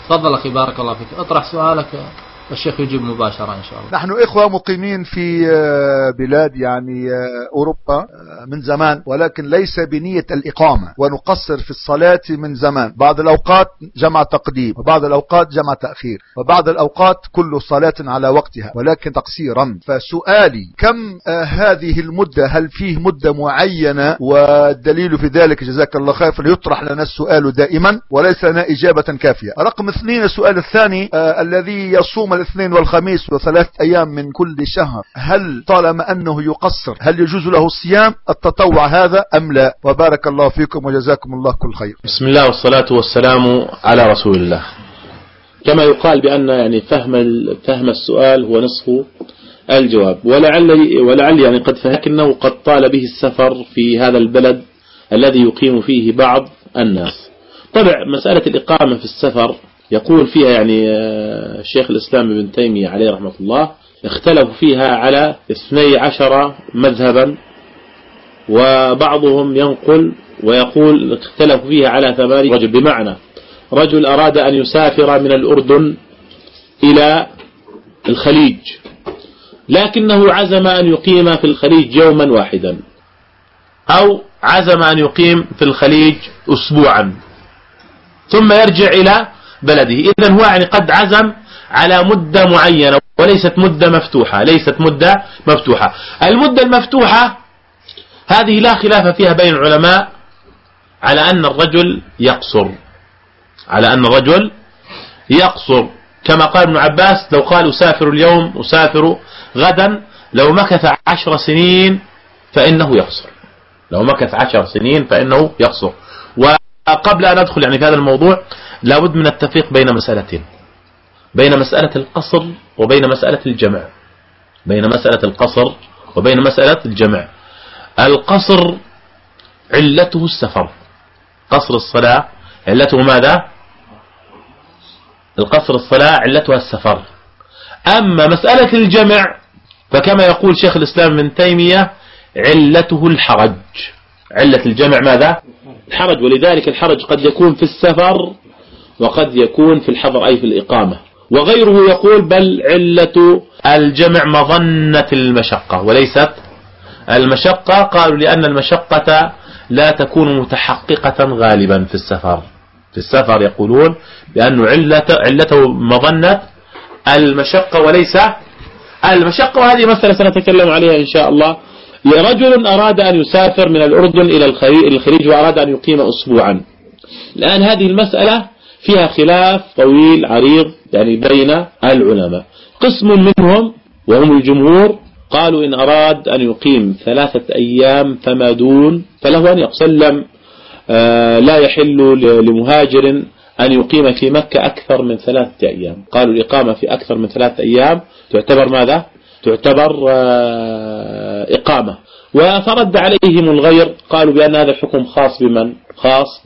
تفضل أخي بارك الله فيك، اطرح سؤالك والشيخ يجيب مباشرة إن شاء الله. نحن إخوة مقيمين في بلاد يعني أوروبا من زمان، ولكن ليس بنية الإقامة، ونقصر في الصلاة من زمان، بعض الأوقات جمع تقديم وبعض الأوقات جمع تأخير وبعض الأوقات كل صلاة على وقتها ولكن تقصيرا. فسؤالي كم هذه المدة؟ هل فيه مدة معينة؟ والدليل في ذلك جزاك الله خير فليطرح لنا السؤال دائما وليس لنا إجابة كافية. رقم 2 السؤال الثاني الذي يصوم الاثنين والخميس و3 أيام من كل شهر، هل طالما أنه يقصر هل يجوز له الصيام التطوع هذا أم لا؟ وبارك الله فيكم وجزاكم الله كل خير. بسم الله والصلاة والسلام على رسول الله. كما يقال بأن يعني فهم السؤال هو نصف الجواب، ولعل يعني قد فهمنه قد طال به السفر في هذا البلد الذي يقيم فيه بعض الناس. طبعا مسألة الإقامة في السفر يقول فيها يعني الشيخ الإسلام ابن تيمية عليه رحمة الله اختلفوا فيها على 12 مذهبا، وبعضهم ينقل ويقول اختلفوا فيها على 8 رجل، بمعنى رجل أراد أن يسافر من الأردن إلى الخليج لكنه عزم أن يقيم في الخليج يوما واحدا، أو عزم أن يقيم في الخليج أسبوعا ثم يرجع إلى بلده. إذن هو يعني قد عزم على مدة معينة وليست مدة مفتوحة، المدة المفتوحة هذه لا خلاف فيها بين العلماء على أن الرجل يقصر، كما قال ابن عباس لو قال أسافر اليوم أسافر غدا لو مكث 10 سنين فإنه يقصر. وقبل أن أدخل يعني في هذا الموضوع لابد من التفريق بين مسألتين، بين مسألة القصر وبين مسألة الجمع. القصر علته السفر، قصر الصلاة علته ماذا؟ القصر الصلاة علتها السفر. أما مسألة الجمع فكما يقول شيخ الإسلام ابن تيمية علته الحرج. علة الجمع ماذا؟ الحرج، ولذلك الحرج قد يكون في السفر وقد يكون في الحضر أي في الإقامة. وغيره يقول بل علة الجمع مظنة المشقة وليست المشقة، قالوا لأن المشقة لا تكون متحققة غالبا في السفر يقولون لأنه علته مظنة المشقة وليس المشقة. وهذه مسألة سنتكلم عليها إن شاء الله. رجل أراد أن يسافر من الأردن إلى الخليج وأراد أن يقيم أسبوعا. الآن هذه المسألة فيها خلاف طويل عريض يعني بين العلماء. قسم منهم وهم الجمهور قالوا إن أراد أن يقيم 3 أيام فما دون فله أن يقسلم. لا يحل لمهاجر أن يقيم في مكة أكثر من 3 أيام. قالوا الإقامة في أكثر من 3 أيام تعتبر ماذا؟ تعتبر إقامة. وفرد عليهم الغير قالوا بأن هذا الحكم خاص بمن؟ خاص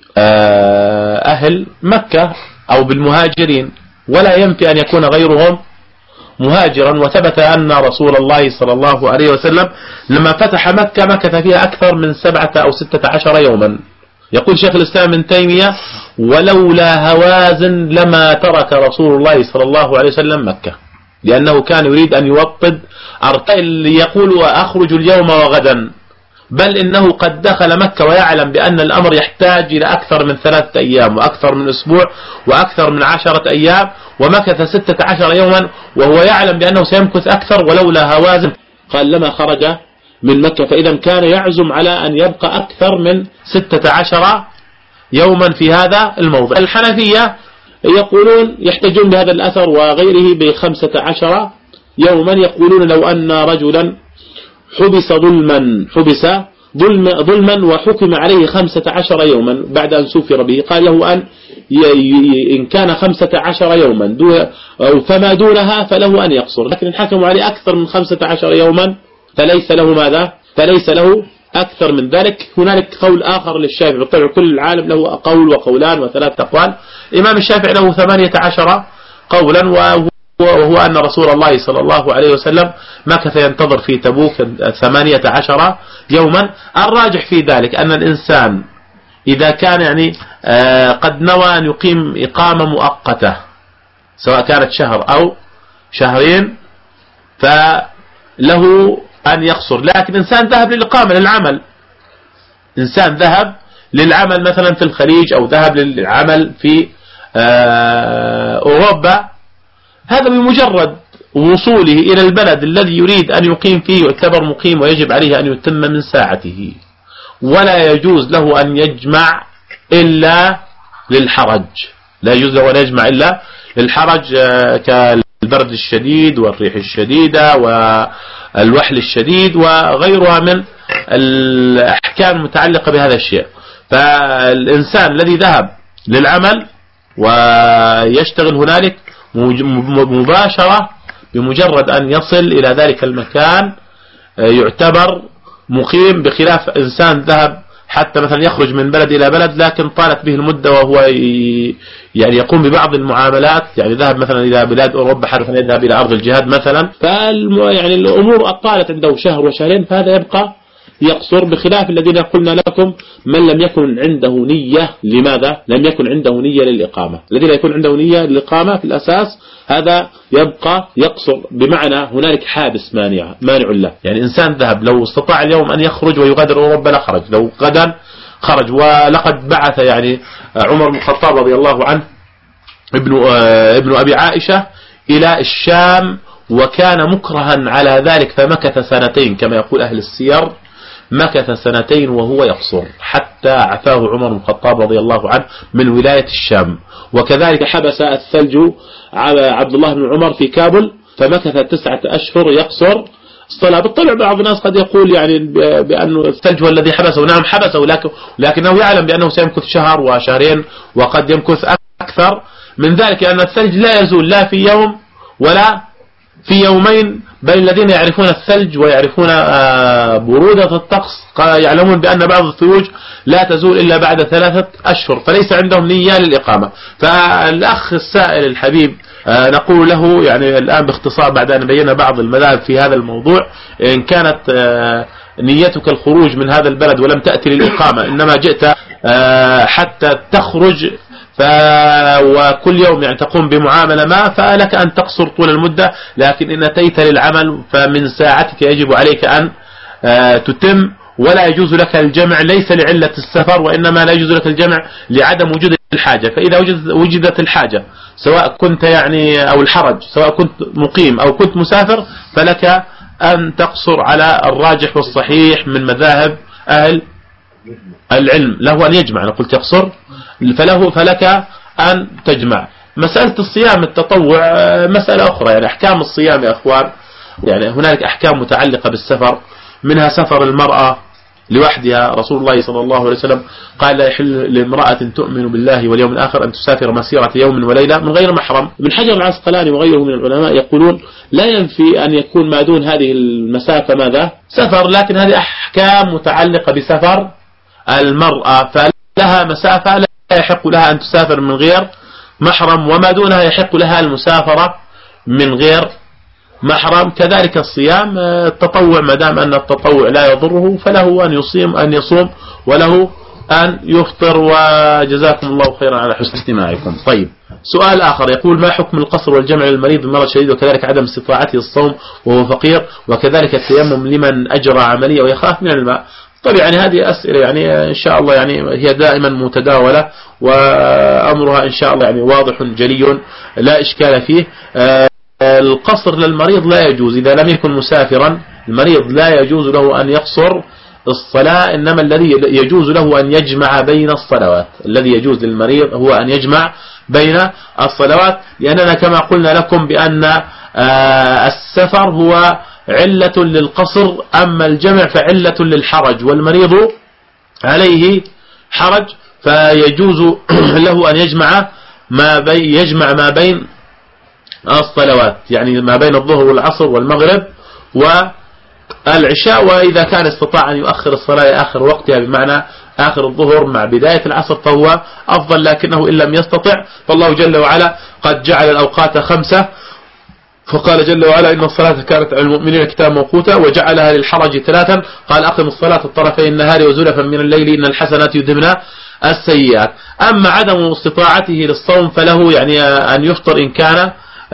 بأهل مكة أو بالمهاجرين، ولا ينفي أن يكون غيرهم مهاجرا. وثبت أن رسول الله صلى الله عليه وسلم لما فتح مكة مكث فيها أكثر من 7 أو 16 يوما. يقول شيخ الإسلام ابن تيمية ولولا هوازن لما ترك رسول الله صلى الله عليه وسلم مكة، لأنه كان يريد أن يوطد أرتل يقول وأخرج اليوم وغدا، بل إنه قد دخل مكة ويعلم بأن الأمر يحتاج إلى أكثر من 3 أيام وأكثر من أسبوع وأكثر من 10 أيام، ومكث 16 يوما وهو يعلم بأنه سيمكث أكثر. ولولا هوازن قال لما خرج من مكة. فإذا كان يعزم على أن يبقى أكثر من 16 يوما في هذا الموضع. الحنفية يقولون يحتجون بهذا الأثر وغيره ب15 يوما. يقولون لو أن رجلا حبس ظلما وحكم عليه 15 يوما بعد أن سفر به، قال له أن إن كان 15 يوما فما دونها فله أن يقصر، لكن إن حكموا عليه أكثر من 15 يوما فليس له ماذا؟ فليس له أكثر من ذلك. هنالك قول آخر للشافعي، بالطبع كل العالم له قول وقولان و3 أقوال. إمام الشافعي له 18 قولا، وهو أن رسول الله صلى الله عليه وسلم مكث ينتظر في تبوك 18 يوما. الراجح في ذلك أن الإنسان إذا كان يعني قد نوى أن يقيم إقامة مؤقتة سواء كانت شهر أو شهرين فله أن يقصر. لكن إنسان ذهب للإقامة للعمل، إنسان ذهب للعمل مثلا في الخليج أو ذهب للعمل في أوروبا، هذا بمجرد وصوله إلى البلد الذي يريد أن يقيم فيه يعتبر مقيم ويجب عليه أن يتم من ساعته، ولا يجوز له أن يجمع إلا للحرج، لا يجوز له أن يجمع إلا للحرج كالبرد الشديد والريح الشديدة والوحل الشديد وغيرها من الأحكام المتعلقة بهذا الشيء. فالإنسان الذي ذهب للعمل ويشتغل هنالك مباشرة بمجرد أن يصل إلى ذلك المكان يعتبر مقيم، بخلاف إنسان ذهب حتى مثلا يخرج من بلد إلى بلد لكن طالت به المدة وهو يعني يقوم ببعض المعاملات، يعني ذهب مثلا إلى بلاد أوروبا حرف أن يذهب إلى أرض الجهاد مثلا، يعني الأمور أطالت عنده شهر وشهرين، فهذا يبقى يقصر، بخلاف الذين قلنا لكم من لم يكن عنده نية. لماذا؟ لم يكن عنده نية للإقامة. الذي لا يكون عنده نية للإقامة في الأساس هذا يبقى يقصر، بمعنى هنالك حابس مانع له. يعني إنسان ذهب لو استطاع اليوم أن يخرج ويغادر أوروبا لخرج، لو غدا خرج. ولقد بعث يعني عمر بن الخطاب رضي الله عنه ابن أبي عائشة إلى الشام، وكان مكرها على ذلك فمكث سنتين كما يقول أهل السير، مكث سنتين وهو يقصر حتى عفاه عمر بن الخطاب رضي الله عنه من ولاية الشام. وكذلك حبس الثلج على عبد الله بن عمر في كابل فمكث 9 أشهر يقصر الصلاة. بالطبع بعض الناس قد يقول يعني بأن الثلج هو الذي حبسه، نعم حبسه، لكنه يعلم بأنه سيمكث شهر وشهرين وقد يمكث أكثر من ذلك، لأن الثلج لا يزول لا في يوم ولا في يومين، بل الذين يعرفون الثلج ويعرفون برودة الطقس يعلمون بأن بعض الثلوج لا تزول إلا بعد 3 أشهر، فليس عندهم نية للإقامة. فالأخ السائل الحبيب نقول له يعني الآن باختصار بعد أن بينا بعض المذاهب في هذا الموضوع، إن كانت نيتك الخروج من هذا البلد ولم تأتي للإقامة، إنما جئت حتى تخرج وكل يوم يعني تقوم بمعاملة ما، فلك أن تقصر طول المدة. لكن إن أتيت للعمل فمن ساعتك يجب عليك أن تتم، ولا يجوز لك الجمع ليس لعلة السفر، وإنما لا يجوز لك الجمع لعدم وجود الحاجة. فإذا وجدت الحاجة سواء كنت يعني أو الحرج سواء كنت مقيم أو كنت مسافر، فلك أن تقصر على الراجح والصحيح من مذاهب أهل العلم. له أن يجمع، أنا قلت يقصر، فلك أن تجمع. مسألة الصيام التطوع مسألة أخرى، يعني أحكام الصيام يا أخوان، يعني هناك أحكام متعلقة بالسفر، منها سفر المرأة لوحدها. رسول الله صلى الله عليه وسلم قال لا يحل لامرأة تؤمن بالله واليوم الآخر أن تسافر مسيرة يوم وليلة من غير محرم. ابن حجر العسقلاني وغيره من العلماء يقولون لا ينفي أن يكون ما دون هذه المسافة ماذا؟ سفر، لكن هذه أحكام متعلقة بسفر المرأة، فلها مسافة لا يحق لها أن تسافر من غير محرم، وما دونها يحق لها المسافرة من غير محرم. كذلك الصيام التطوع، ما دام أن التطوع لا يضره فله أن يصوم وله أن يفطر. وجزاكم الله خيرا على حسن استماعكم. طيب، سؤال آخر يقول ما حكم القصر والجمع للمريض بمرض شديد وكذلك عدم استطاعته الصوم وهو فقير، وكذلك التيمم لمن أجرى عملية ويخاف من الماء؟ طيب يعني هذه أسئلة يعني إن شاء الله يعني هي دائما متداولة، وأمرها إن شاء الله يعني واضح جلي لا إشكال فيه. القصر للمريض لا يجوز إذا لم يكن مسافرا، المريض لا يجوز له أن يقصر الصلاة، إنما الذي يجوز له أن يجمع بين الصلوات. الذي يجوز للمريض هو أن يجمع بين الصلوات، لأننا كما قلنا لكم بأن السفر هو علة للقصر، أما الجمع فعلة للحرج، والمريض عليه حرج فيجوز له أن يجمع ما بين الصلوات، يعني ما بين الظهر والعصر والمغرب والعشاء. وإذا كان استطاع أن يؤخر الصلاة آخر وقتها بمعنى آخر الظهر مع بداية العصر فهو أفضل، لكنه إن لم يستطع فالله جل وعلا قد جعل الأوقات 5، فقال جل وعلا إن الصلاة كانت على المؤمنين كتابا موقوتا، وجعلها للحرج 3، قال أقم الصلاة طرفي النهار وزلفا من الليل إن الحسنات يذهبن السيئات. أما عدم استطاعته للصوم فله يعني أن يفطر إن كان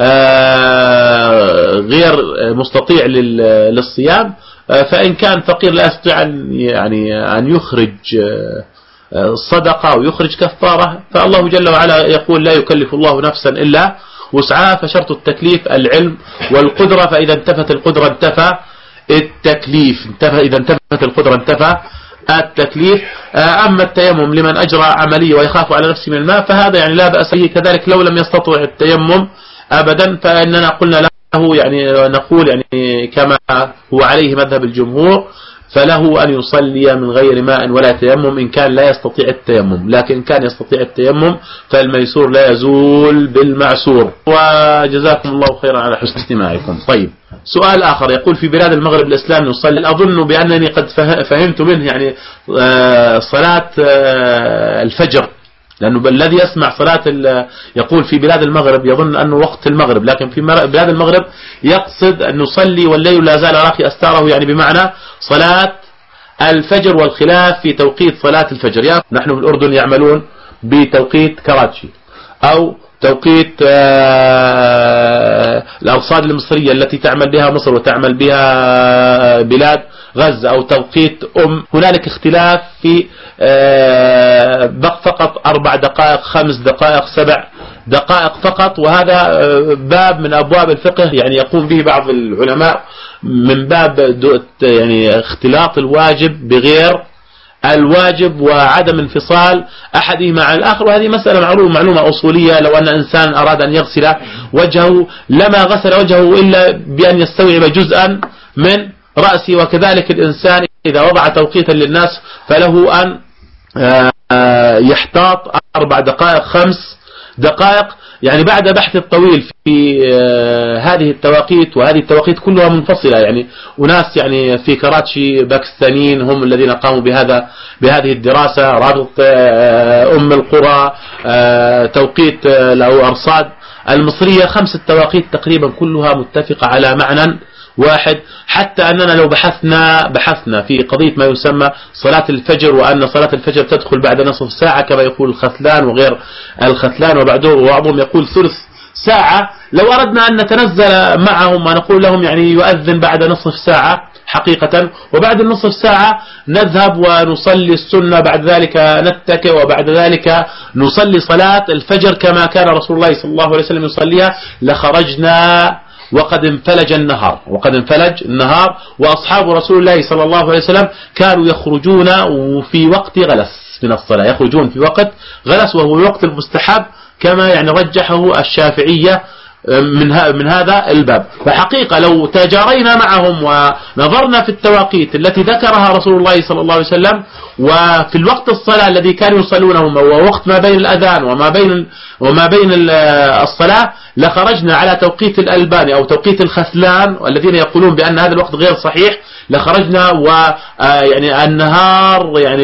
غير مستطيع للصيام. فإن كان فقير لا يستطيع أن يخرج صدقة أو يخرج كفارة، فالله جل وعلا يقول لا يكلف الله نفسا إلا وسعها، فشرط التكليف العلم والقدرة، فإذا انتفت القدرة انتفى التكليف، إذا انتفت القدرة انتفى التكليف. أما التيمم لمن أجرى عملية ويخاف على نفسه من الماء فهذا يعني لا بأس به، كذلك لو لم يستطع التيمم أبدا فإننا قلنا له يعني نقول يعني كما هو عليه مذهب الجمهور، فله أن يصلي من غير ماء ولا تيمم إن كان لا يستطيع التيمم، لكن إن كان يستطيع التيمم فالميسور لا يزول بالمعسور. وجزاكم الله خيرا على حسن استماعكم. طيب، سؤال آخر يقول في بلاد المغرب الإسلام نصلي، أظن بأنني قد فهمت منه يعني صلاة الفجر، لأنه الذي يسمع صلاة يقول في بلاد المغرب يظن أنه وقت المغرب، لكن في بلاد المغرب يقصد أن نصلي والليل لا زال راخي أستاره، يعني بمعنى صلاة الفجر، والخلاف في توقيت صلاة الفجر. يعني نحن في الأردن يعملون بتوقيت كراتشي أو توقيت الأرصاد المصرية التي تعمل بها مصر وتعمل بها بلاد غزة، أو توقيت هنالك اختلاف في فقط 4 دقائق 5 دقائق 7 دقائق فقط. وهذا باب من أبواب الفقه يعني يقوم به بعض العلماء من باب يعني اختلاط الواجب بغير الواجب وعدم انفصال أحدهما عن الآخر. وهذه مسألة معلومة أصولية. لو أن إنسان أراد أن يغسل وجهه لما غسل وجهه إلا بأن يستوعب جزءا من رأسه، وكذلك الإنسان إذا وضع توقيتا للناس فله أن يحتاط 4 دقائق 5 دقائق. يعني بعد بحث الطويل في هذه التواقيت، وهذه التواقيت كلها منفصلة، يعني أناس يعني في كراتشي باكستانيين هم الذين قاموا بهذه الدراسة، رابط القرى، توقيت أو أرصاد المصرية، 5 تواقيت تقريبا كلها متفقة على معنى واحد. حتى أننا لو بحثنا في قضية ما يسمى صلاة الفجر، وأن صلاة الفجر تدخل بعد نصف ساعة كما يقول الختلان وغير الختلان، وبعضهم يقول ثلث ساعة. لو أردنا أن نتنزل معهم ونقول لهم يعني يؤذن بعد نصف ساعة حقيقة، وبعد النصف ساعة نذهب ونصلي السنة، بعد ذلك نتكئ، وبعد ذلك نصلي صلاة الفجر كما كان رسول الله صلى الله عليه وسلم يصليها، لخرجنا وقد انفلج النهار. وأصحاب رسول الله صلى الله عليه وسلم كانوا يخرجون في وقت غلس من الصلاة، يخرجون في وقت غلس وهو الوقت المستحب كما يعني رجحه الشافعية من هذا الباب. فحقيقة لو تجارينا معهم ونظرنا في التواقيت التي ذكرها رسول الله صلى الله عليه وسلم، وفي الوقت الصلاة الذي كانوا يصلونه ووقت ما بين الأذان وما بين الصلاة، لخرجنا على توقيت الألباني أو توقيت الختلان، والذين يقولون بأن هذا الوقت غير صحيح، لخرجنا ويعني النهار يعني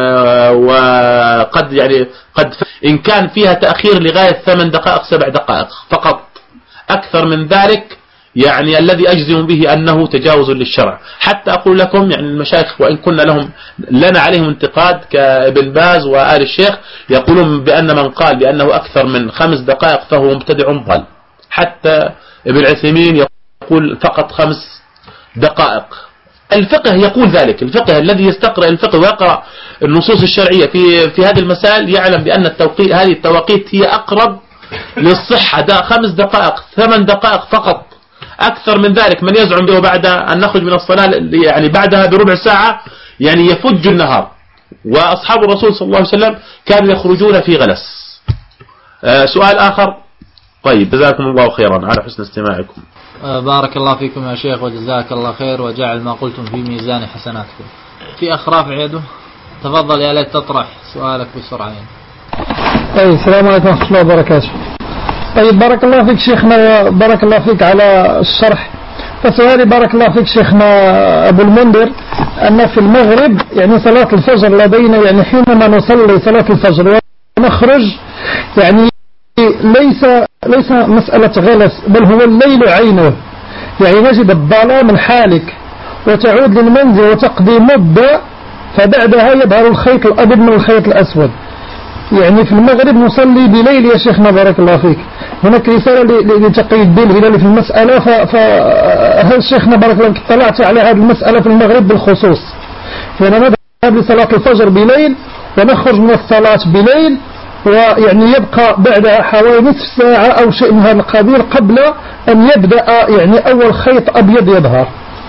وقد يعني قد إن كان فيها تأخير لغاية 8 دقائق 7 دقائق فقط. أكثر من ذلك يعني الذي أجزم به أنه تجاوز للشرع. حتى أقول لكم يعني المشايخ وإن كنا لنا عليهم انتقاد كابن باز وآل الشيخ، يقولون بأن من قال بأنه أكثر من 5 دقائق فهو مبتدع ضال. حتى ابن عثيمين يقول فقط 5 دقائق. الفقه يقول ذلك، الفقه الذي يستقرأ الفقه ويقرأ النصوص الشرعية في هذه المسائل يعلم بأن هذه التواقيت هي أقرب للصحة. 5 دقائق 8 دقائق فقط. أكثر من ذلك من يزعم به بعد أن نخرج من الصلاة يعني بعدها بربع ساعة يعني يفج النهار. وأصحاب الرسول صلى الله عليه وسلم كانوا يخرجون في غلس. سؤال آخر. طيب، جزاكم الله خيرا على حسن استماعكم. بارك الله فيكم يا شيخ وجزاك الله خير وجعل ما قلتم في ميزان حسناتكم. في أخ رافع يده، تفضل يا ليت تطرح سؤالك بسرعة. طيب، السلام عليكم ورحمة الله وبركاته. طيب، بارك الله فيك شيخنا، بارك الله فيك على الشرح. فسؤالي بارك الله فيك شيخنا أبو المنذر، أن في المغرب يعني صلاة الفجر لدينا يعني حينما نصلي صلاة الفجر ونخرج يعني ليس مسألة غلس، بل هو الليل عينه، يعني نجد الظلام الحالك وتعود للمنزل وتقضي مدة، فبعدها يظهر الخيط الأبيض من الخيط الأسود. يعني في المغرب نصلي بليل يا شيخنا بارك الله فيك. هناك رسالة لتقي الدين الهلالي في المسألة، فهل شيخنا بارك الله فيك اطلعت على هذه المسألة في المغرب بالخصوص؟ فأنا نذهب لصلاة الفجر بليل ونخرج من الصلاة بليل، ويعني يبقى بعدها حوالي نصف ساعة أو شيء من هذا القبيل قبل أن يبدأ يعني أول خيط أبيض يظهر.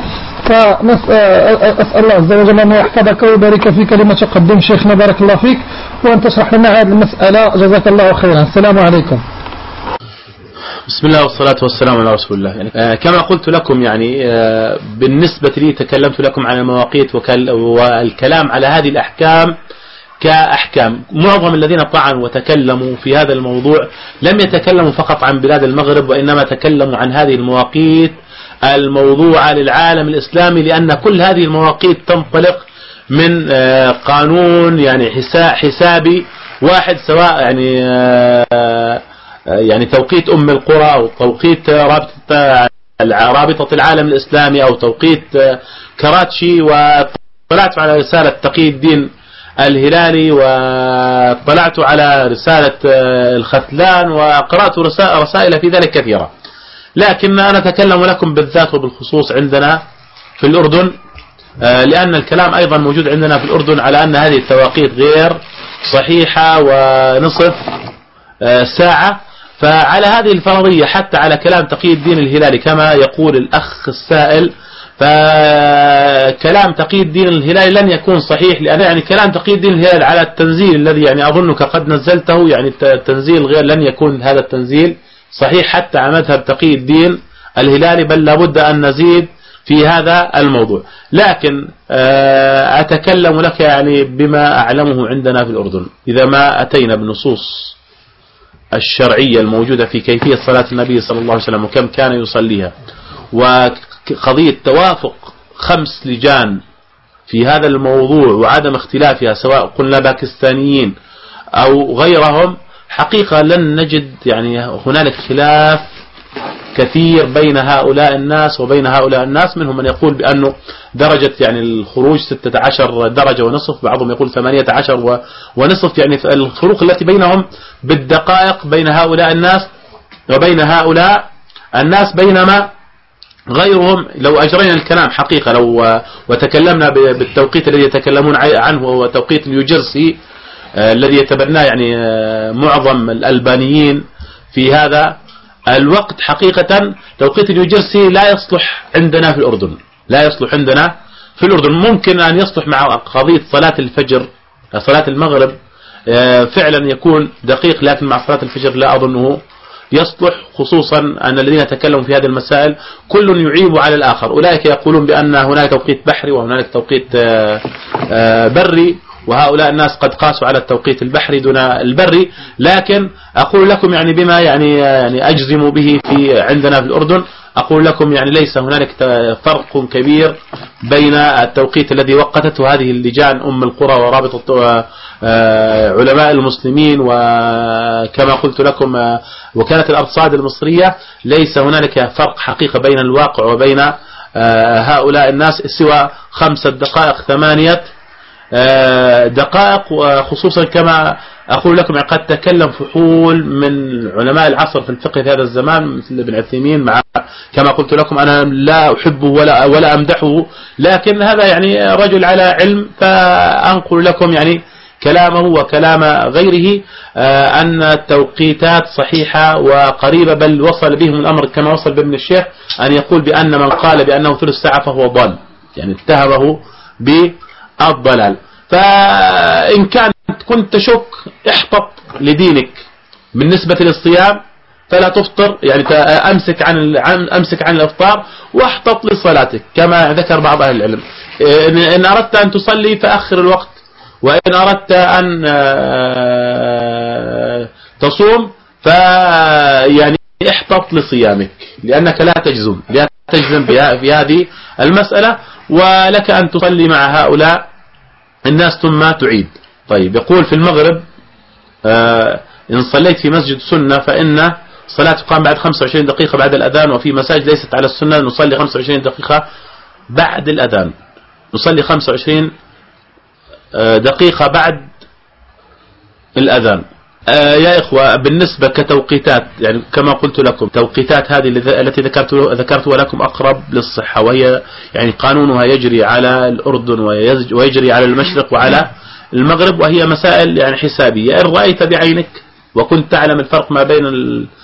فأسأل الله عز وجل أن يحفظك ويبارك في كلمة تقدم شيخنا بارك الله فيك، وأن تشرح لنا هذه المسألة جزاك الله خيرا. السلام عليكم. بسم الله والصلاة والسلام على رسول الله. يعني كما قلت لكم يعني بالنسبة لي تكلمت لكم عن المواقيت والكلام على هذه الأحكام كأحكام. معظم الذين طعنوا وتكلموا في هذا الموضوع لم يتكلموا فقط عن بلاد المغرب، وإنما تكلموا عن هذه المواقيت الموضوعة للعالم الإسلامي، لأن كل هذه المواقيت تنطلق من قانون يعني حسابي واحد، سواء يعني توقيت أم القرى أو توقيت رابطة العالم الإسلامي أو توقيت كراتشي. وطلعت على رسالة تقي الدين الهلالي، وطلعت على رسالة الختلان، وقرأت رسائل في ذلك كثيرة. لكن أنا أتكلم لكم بالذات وبالخصوص عندنا في الأردن، لأن الكلام أيضا موجود عندنا في الأردن على أن هذه التواقيت غير صحيحة ونصف ساعة. فعلى هذه الفرضية حتى على كلام تقي الدين الهلالي كما يقول الأخ السائل، فكلام تقي الدين الهلالي لن يكون صحيح، لأن يعني كلام تقي الدين الهلالي على التنزيل الذي يعني أظنك قد نزلته، يعني التنزيل غير، لن يكون هذا التنزيل صحيح حتى على مذهب تقي الدين الهلالي، بل لابد أن نزيد في هذا الموضوع. لكن أتكلم لك يعني بما أعلمه عندنا في الأردن. إذا ما أتينا بالنصوص الشرعية الموجودة في كيفية صلاة النبي صلى الله عليه وسلم وكم كان يصليها، وقضية توافق 5 لجان في هذا الموضوع وعدم اختلافها سواء قلنا باكستانيين أو غيرهم، حقيقة لن نجد يعني هنالك خلاف كثير بين هؤلاء الناس وبين هؤلاء الناس. منهم من يقول بأنه درجة يعني الخروج 16 درجة ونصف، بعضهم يقول 18 ونصف، يعني الفروق التي بينهم بالدقائق بين هؤلاء الناس وبين هؤلاء الناس. بينما غيرهم لو أجرينا الكلام حقيقة وتكلمنا بالتوقيت الذي يتكلمون عنه وهو توقيت نيوجيرسي الذي يتبناه يعني معظم الألبانيين في هذا الوقت، حقيقة توقيت نيوجيرسي لا يصلح عندنا في الأردن، لا يصلح عندنا في الأردن. ممكن أن يصلح مع قضية صلاة الفجر، صلاة المغرب فعلا يكون دقيق، لكن مع صلاة الفجر لا أظنه يصلح، خصوصا أن الذين تكلموا في هذه المسائل كل يعيب على الآخر. أولئك يقولون بأن هناك توقيت بحري وهناك توقيت بري، وهؤلاء الناس قد قاسوا على التوقيت البحري دون البري. لكن أقول لكم يعني بما يعني أجزم به في عندنا في الأردن، أقول لكم يعني ليس هنالك فرق كبير بين التوقيت الذي وقتته هذه اللجان أم القرى ورابطة علماء المسلمين، وكما قلت لكم وكالة الأرصاد المصرية. ليس هنالك فرق حقيقة بين الواقع وبين هؤلاء الناس سوى 5 دقائق 8 دقائق. وخصوصا كما أقول لكم قد تكلم فحول من علماء العصر في الفقه في هذا الزمان مثل ابن عثيمين، مع كما قلت لكم أنا لا أحبه ولا أمدحه، لكن هذا يعني رجل على علم، فأنقل لكم يعني كلامه وكلام غيره أن التوقيتات صحيحة وقريبة، بل وصل بهم الأمر كما وصل بابن الشيخ أن يقول بأن من قال بأنه 3 ساعة فهو ضال، يعني اتهمه بالضلال. فإن كنت تشك احتط لدينك بالنسبة للصيام فلا تفطر، يعني أمسك عن الإفطار واحتط لصلاتك كما ذكر بعض أهل العلم. إن أردت أن تصلي فأخر الوقت، وإن أردت أن تصوم فيعني احتط لصيامك، لأنك لا تجزم في هذه المسألة، ولك أن تصلي مع هؤلاء الناس ثم تعيد. طيب يقول في المغرب إن صليت في مسجد سنة فإن صلاة تقام بعد 25 دقيقة بعد الأذان، وفي مساجد ليست على السنة نصلي 25 دقيقة بعد الأذان، نصلي 25 دقيقة بعد الأذان. يا إخوة، بالنسبة كتوقيتات، يعني كما قلت لكم توقيتات هذه التي ذكرتها لكم أقرب للصحة، وهي يعني قانونها يجري على الأردن ويجري على المشرق وعلى المغرب، وهي مسائل يعني حسابية. إن رأيت بعينك وكنت تعلم الفرق ما بين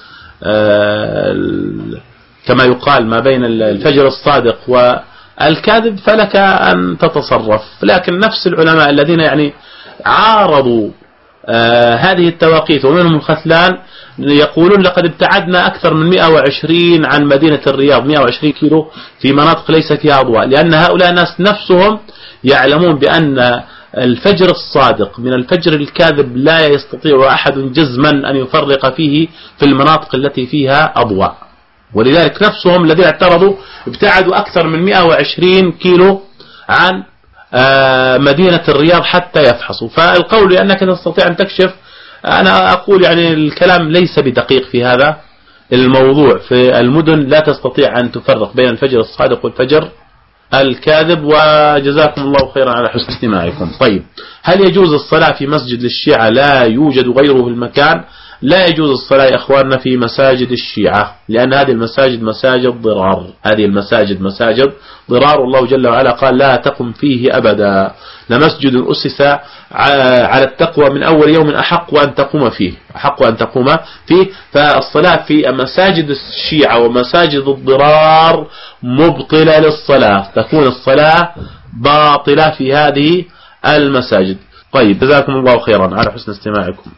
كما يقال ما بين الفجر الصادق والكاذب فلك أن تتصرف. لكن نفس العلماء الذين يعني عارضوا هذه التواقيت ومنهم الخثلان يقولون لقد ابتعدنا أكثر من 120 عن مدينة الرياض، 120 كيلو في مناطق ليس فيها أضواء، لأن هؤلاء الناس نفسهم يعلمون بأن الفجر الصادق من الفجر الكاذب لا يستطيع أحد جزما أن يفرق فيه في المناطق التي فيها أضواء. ولذلك نفسهم الذين اعترضوا ابتعدوا أكثر من 120 كيلو عن مدينة الرياض حتى يفحصوا. فالقول لأنك تستطيع أن تكشف، أنا أقول يعني الكلام ليس بدقيق في هذا الموضوع. في المدن لا تستطيع أن تفرق بين الفجر الصادق والفجر الكاذب. وجزاكم الله خيرا على حسن استماعكم. طيب، هل يجوز الصلاة في مسجد للشيعة لا يوجد غيره في المكان؟ لا يجوز الصلاة يا إخواننا في مساجد الشيعة، لأن هذه المساجد مساجد ضرار، هذه المساجد مساجد ضرار. والله جل وعلا قال لا تقم فيه أبدا، لمسجد أسس على التقوى من أول يوم أحق أن تقوم فيه، أحق أن تقوم فيه. فالصلاة في مساجد الشيعة ومساجد الضرار مبطلة للصلاة، تكون الصلاة باطلة في هذه المساجد. طيب، جزاكم الله خيرا على حسن استماعكم.